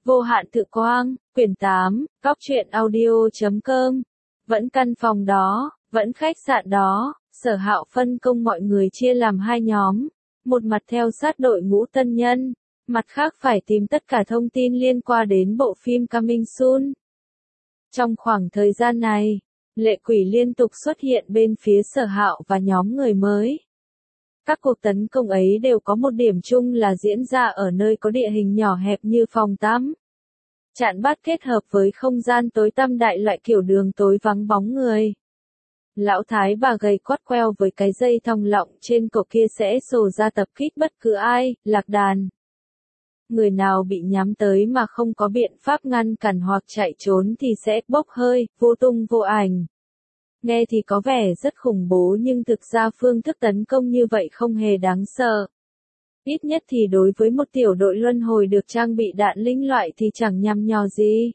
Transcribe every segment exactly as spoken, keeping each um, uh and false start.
Vô hạn tự quang, quyển tám, góc truyện audio chấm com. Vẫn căn phòng đó, vẫn khách sạn đó, Sở Hạo phân công mọi người chia làm hai nhóm. Một mặt theo sát đội ngũ tân nhân, mặt khác phải tìm tất cả thông tin liên quan đến bộ phim Coming Soon. Trong khoảng thời gian này, Lệ Quỷ liên tục xuất hiện bên phía Sở Hạo và nhóm người mới. Các cuộc tấn công ấy đều có một điểm chung là diễn ra ở nơi có địa hình nhỏ hẹp như phòng tắm. Chạn bát kết hợp với không gian tối tăm đại loại kiểu đường tối vắng bóng người. Lão thái bà gầy quắt queo với cái dây thòng lọng trên cổ kia sẽ sổ ra tập kích bất cứ ai, lạc đàn. Người nào bị nhắm tới mà không có biện pháp ngăn cản hoặc chạy trốn thì sẽ bốc hơi, vô tung vô ảnh. Nghe thì có vẻ rất khủng bố nhưng thực ra phương thức tấn công như vậy không hề đáng sợ. Ít nhất thì đối với một tiểu đội luân hồi được trang bị đạn linh loại thì chẳng nhằm nhò gì.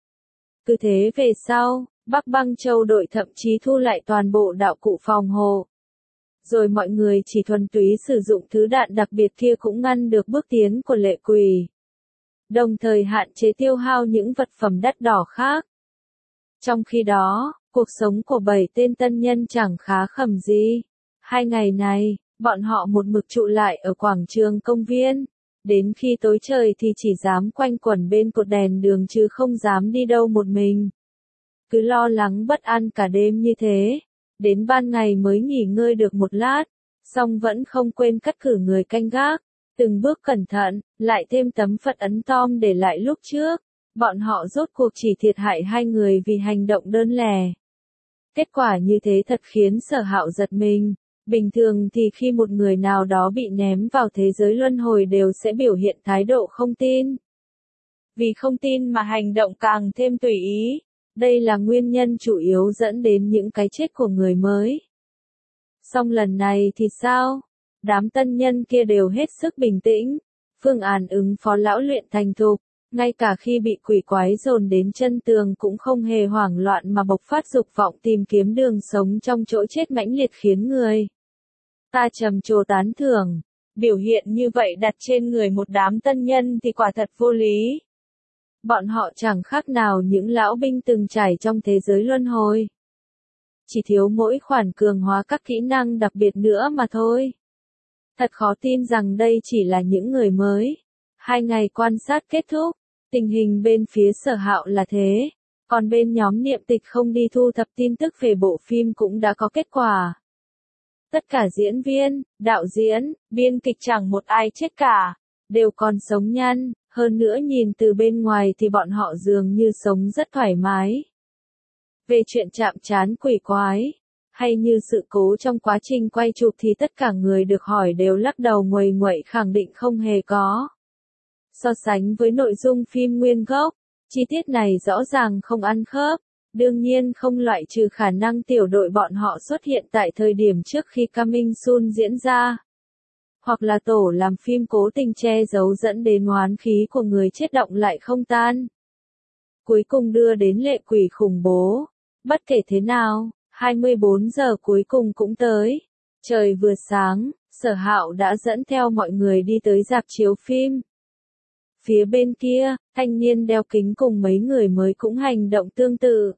Cứ thế về sau, Bắc Băng Châu đội thậm chí thu lại toàn bộ đạo cụ phòng hộ. Rồi mọi người chỉ thuần túy sử dụng thứ đạn đặc biệt kia cũng ngăn được bước tiến của Lệ Quỷ. Đồng thời hạn chế tiêu hao những vật phẩm đắt đỏ khác. Trong khi đó, cuộc sống của bảy tên tân nhân chẳng khá khẩm gì. Hai ngày này, bọn họ một mực trụ lại ở quảng trường công viên. Đến khi tối trời thì chỉ dám quanh quẩn bên cột đèn đường chứ không dám đi đâu một mình. Cứ lo lắng bất an cả đêm như thế. Đến ban ngày mới nghỉ ngơi được một lát. Song vẫn không quên cắt cử người canh gác. Từng bước cẩn thận, lại thêm tấm Phật ấn Tom để lại lúc trước. Bọn họ rốt cuộc chỉ thiệt hại hai người vì hành động đơn lẻ. Kết quả như thế thật khiến Sở Hạo giật mình. Bình thường thì khi một người nào đó bị ném vào thế giới luân hồi đều sẽ biểu hiện thái độ không tin. Vì không tin mà hành động càng thêm tùy ý. Đây là nguyên nhân chủ yếu dẫn đến những cái chết của người mới. Song lần này thì sao? Đám tân nhân kia đều hết sức bình tĩnh. Phương án ứng phó lão luyện thành thục. Ngay cả khi bị quỷ quái dồn đến chân tường cũng không hề hoảng loạn mà bộc phát dục vọng tìm kiếm đường sống trong chỗ chết mãnh liệt khiến người ta trầm trồ tán thưởng. Biểu hiện như vậy đặt trên người một đám tân nhân thì quả thật vô lý. Bọn họ chẳng khác nào những lão binh từng trải trong thế giới luân hồi. Chỉ thiếu mỗi khoản cường hóa các kỹ năng đặc biệt nữa mà thôi. Thật khó tin rằng đây chỉ là những người mới. Hai ngày quan sát kết thúc, tình hình bên phía Sở Hạo là thế, còn bên nhóm Niệm Tịch không đi thu thập tin tức về bộ phim cũng đã có kết quả. Tất cả diễn viên, đạo diễn, biên kịch chẳng một ai chết cả, đều còn sống nhăn, hơn nữa nhìn từ bên ngoài thì bọn họ dường như sống rất thoải mái. Về chuyện chạm trán quỷ quái, hay như sự cố trong quá trình quay chụp thì tất cả người được hỏi đều lắc đầu nguầy nguậy khẳng định không hề có. So sánh với nội dung phim nguyên gốc, chi tiết này rõ ràng không ăn khớp, đương nhiên không loại trừ khả năng tiểu đội bọn họ xuất hiện tại thời điểm trước khi Coming Soon diễn ra. Hoặc là tổ làm phim cố tình che giấu dẫn đến oán khí của người chết động lại không tan. Cuối cùng đưa đến Lệ Quỷ khủng bố. Bất kể thế nào, hai mươi bốn giờ cuối cùng cũng tới. Trời vừa sáng, Sở Hạo đã dẫn theo mọi người đi tới rạp chiếu phim. Phía bên kia, thanh niên đeo kính cùng mấy người mới cũng hành động tương tự.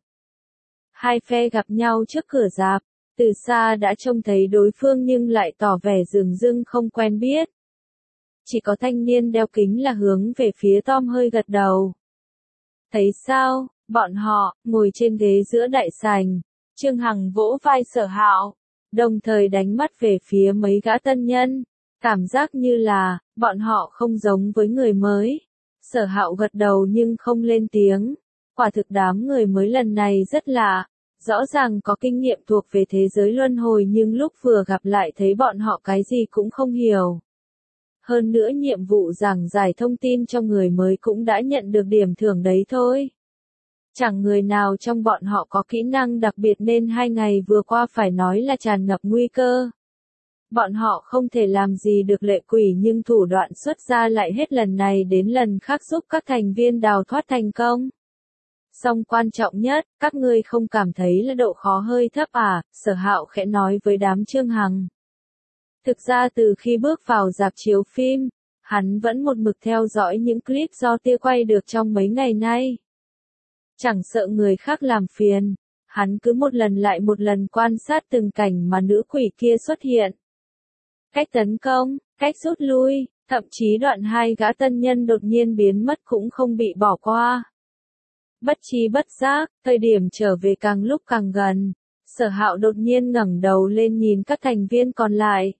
Hai phe gặp nhau trước cửa rạp, từ xa đã trông thấy đối phương nhưng lại tỏ vẻ dửng dưng không quen biết. Chỉ có thanh niên đeo kính là hướng về phía Tom hơi gật đầu. Thấy sao, bọn họ, ngồi trên ghế giữa đại sảnh, Trương Hằng vỗ vai Sở Hạo, đồng thời đánh mắt về phía mấy gã tân nhân. Cảm giác như là, bọn họ không giống với người mới. Sở Hạo gật đầu nhưng không lên tiếng. Quả thực đám người mới lần này rất lạ. Rõ ràng có kinh nghiệm thuộc về thế giới luân hồi nhưng lúc vừa gặp lại thấy bọn họ cái gì cũng không hiểu. Hơn nữa nhiệm vụ giảng giải thông tin cho người mới cũng đã nhận được điểm thưởng đấy thôi. Chẳng người nào trong bọn họ có kỹ năng đặc biệt nên hai ngày vừa qua phải nói là tràn ngập nguy cơ. Bọn họ không thể làm gì được Lệ Quỷ nhưng thủ đoạn xuất ra lại hết lần này đến lần khác giúp các thành viên đào thoát thành công. Song quan trọng nhất, các ngươi không cảm thấy là độ khó hơi thấp à, Sở Hạo khẽ nói với đám Trương Hằng. Thực ra từ khi bước vào rạp chiếu phim, Hắn vẫn một mực theo dõi những clip do tia quay được trong mấy ngày nay. Chẳng sợ người khác làm phiền, hắn cứ một lần lại một lần quan sát từng cảnh mà nữ quỷ kia xuất hiện. Cách tấn công, cách rút lui, thậm chí đoạn hai gã tân nhân đột nhiên biến mất cũng không bị bỏ qua. Bất tri bất giác, thời điểm trở về càng lúc càng gần, Sở Hạo đột nhiên ngẩng đầu lên nhìn các thành viên còn lại.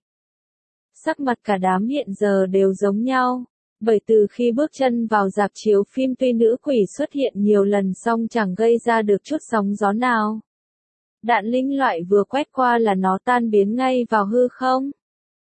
Sắc mặt cả đám hiện giờ đều giống nhau, bởi từ khi bước chân vào rạp chiếu phim tuy nữ quỷ xuất hiện nhiều lần song chẳng gây ra được chút sóng gió nào. Đạn linh loại vừa quét qua là nó tan biến ngay vào hư không.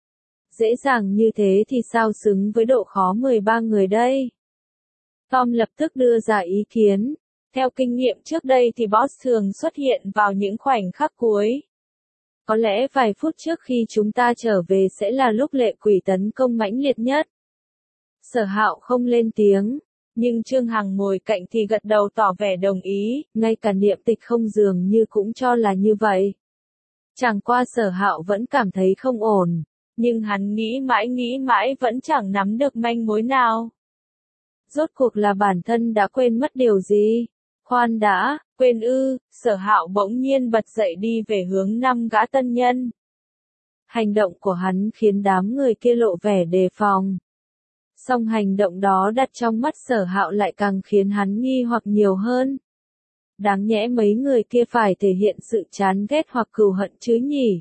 Dễ dàng như thế thì sao xứng với độ khó mười ba người đây? Tom lập tức đưa ra ý kiến. Theo kinh nghiệm trước đây thì boss thường xuất hiện vào những khoảnh khắc cuối. Có lẽ vài phút trước khi chúng ta trở về sẽ là lúc lệ quỷ tấn công mãnh liệt nhất. Sở Hạo không lên tiếng, nhưng Trương Hằng ngồi cạnh thì gật đầu tỏ vẻ đồng ý, ngay cả Niệm Tịch không dường như cũng cho là như vậy. Chẳng qua Sở Hạo vẫn cảm thấy không ổn, nhưng hắn nghĩ mãi nghĩ mãi vẫn chẳng nắm được manh mối nào. Rốt cuộc là bản thân đã quên mất điều gì? Khoan đã, quên ư? Sở Hạo bỗng nhiên bật dậy đi về hướng năm gã tân nhân. Hành động của hắn khiến đám người kia lộ vẻ đề phòng. Song hành động đó đặt trong mắt Sở Hạo lại càng khiến hắn nghi hoặc nhiều hơn. Đáng nhẽ mấy người kia phải thể hiện sự chán ghét hoặc cừu hận chứ nhỉ?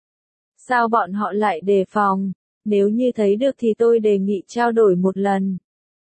Sao bọn họ lại đề phòng? Nếu như thấy được thì tôi đề nghị trao đổi một lần.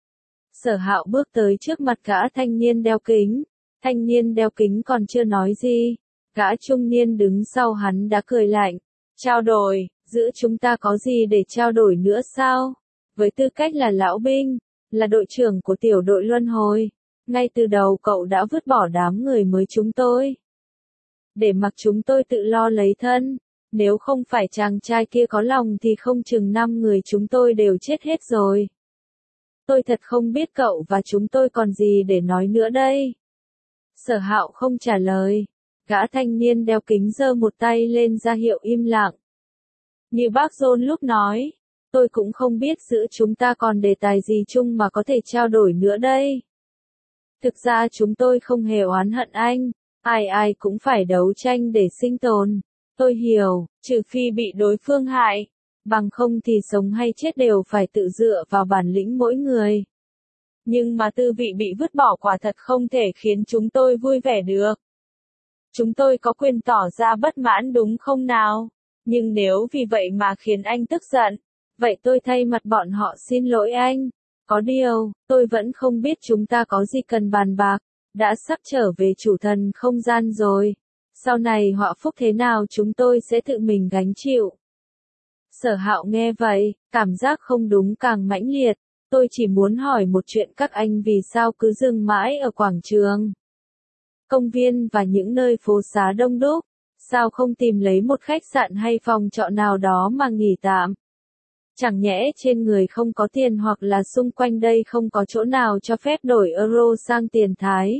Sở Hạo bước tới trước mặt gã thanh niên đeo kính. Thanh niên đeo kính còn chưa nói gì, gã trung niên đứng sau hắn đã cười lạnh. Trao đổi, giữa chúng ta có gì để trao đổi nữa sao? Với tư cách là lão binh, là đội trưởng của tiểu đội luân hồi, ngay từ đầu cậu đã vứt bỏ đám người mới chúng tôi. Để mặc chúng tôi tự lo lấy thân, nếu không phải chàng trai kia có lòng thì không chừng năm người chúng tôi đều chết hết rồi. Tôi thật không biết cậu và chúng tôi còn gì để nói nữa đây. Sở Hạo không trả lời, gã thanh niên đeo kính giơ một tay lên ra hiệu im lặng. Như bác John lúc nói, tôi cũng không biết giữa chúng ta còn đề tài gì chung mà có thể trao đổi nữa đây. Thực ra chúng tôi không hề oán hận anh, ai ai cũng phải đấu tranh để sinh tồn. Tôi hiểu, trừ phi bị đối phương hại, bằng không thì sống hay chết đều phải tự dựa vào bản lĩnh mỗi người. Nhưng mà tư vị bị vứt bỏ quả thật không thể khiến chúng tôi vui vẻ được. Chúng tôi có quyền tỏ ra bất mãn đúng không nào? Nhưng nếu vì vậy mà khiến anh tức giận, vậy tôi thay mặt bọn họ xin lỗi anh. Có điều, tôi vẫn không biết chúng ta có gì cần bàn bạc, đã sắp trở về chủ thần không gian rồi. Sau này họa phúc thế nào chúng tôi sẽ tự mình gánh chịu. Sở Hạo nghe vậy, cảm giác không đúng càng mãnh liệt. Tôi chỉ muốn hỏi một chuyện, các anh vì sao cứ dừng mãi ở quảng trường, công viên và những nơi phố xá đông đúc, sao không tìm lấy một khách sạn hay phòng trọ nào đó mà nghỉ tạm? Chẳng nhẽ trên người không có tiền hoặc là xung quanh đây không có chỗ nào cho phép đổi euro sang tiền Thái?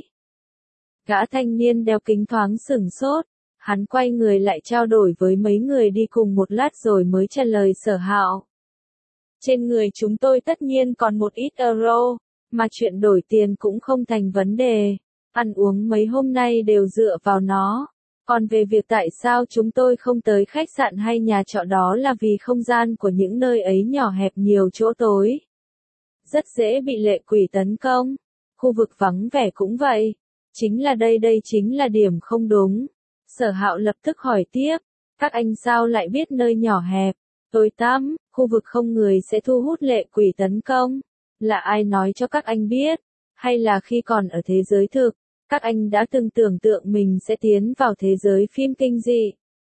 Gã thanh niên đeo kính thoáng sửng sốt, hắn quay người lại trao đổi với mấy người đi cùng một lát rồi mới trả lời Sở Hạo. Trên người chúng tôi tất nhiên còn một ít euro, mà chuyện đổi tiền cũng không thành vấn đề. Ăn uống mấy hôm nay đều dựa vào nó. Còn về việc tại sao chúng tôi không tới khách sạn hay nhà trọ đó là vì không gian của những nơi ấy nhỏ hẹp nhiều chỗ tối. Rất dễ bị lệ quỷ tấn công. Khu vực vắng vẻ cũng vậy. Chính là đây đây chính là điểm không đúng. Sở Hạo lập tức hỏi tiếp. Các anh sao lại biết nơi nhỏ hẹp, tối tăm, khu vực không người sẽ thu hút lệ quỷ tấn công? Là ai nói cho các anh biết? Hay là khi còn ở thế giới thực, các anh đã từng tưởng tượng mình sẽ tiến vào thế giới phim kinh dị?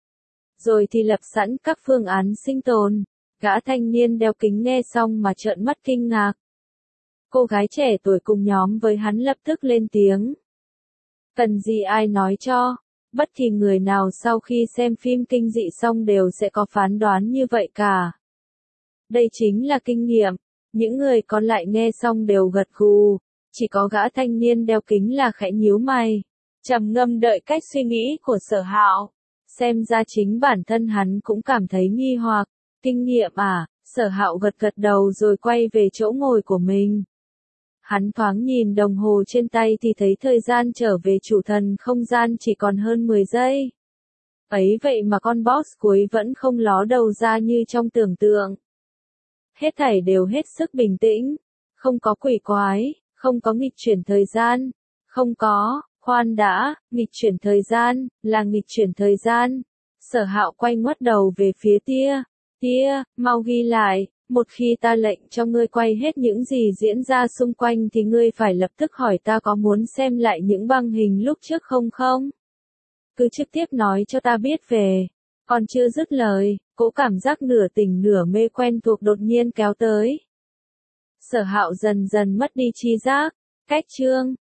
Rồi thì lập sẵn các phương án sinh tồn. Gã thanh niên đeo kính nghe xong mà trợn mắt kinh ngạc. Cô gái trẻ tuổi cùng nhóm với hắn lập tức lên tiếng. Cần gì ai nói cho? Bất kỳ người nào sau khi xem phim kinh dị xong đều sẽ có phán đoán như vậy cả. Đây chính là kinh nghiệm. Những người còn lại nghe xong đều gật gù. Chỉ có gã thanh niên đeo kính là khẽ nhíu mày, trầm ngâm đợi cách suy nghĩ của Sở Hạo. Xem ra chính bản thân hắn cũng cảm thấy nghi hoặc. Kinh nghiệm à? Sở Hạo gật gật đầu rồi quay về chỗ ngồi của mình. Hắn thoáng nhìn đồng hồ trên tay thì thấy thời gian trở về trụ thần không gian chỉ còn hơn mười giây. Ấy vậy mà con boss cuối vẫn không ló đầu ra như trong tưởng tượng. Hết thảy đều hết sức bình tĩnh, không có quỷ quái, không có nghịch chuyển thời gian, không có, khoan đã, nghịch chuyển thời gian, là nghịch chuyển thời gian. Sở Hạo quay ngoắt đầu về phía tia, tia, mau ghi lại, một khi ta lệnh cho ngươi quay hết những gì diễn ra xung quanh thì ngươi phải lập tức hỏi ta có muốn xem lại những băng hình lúc trước không không? Cứ trực tiếp nói cho ta biết về. Còn chưa dứt lời, cỗ cảm giác nửa tỉnh nửa mê quen thuộc đột nhiên kéo tới. Sở Hạo dần dần mất đi tri giác. Cách chương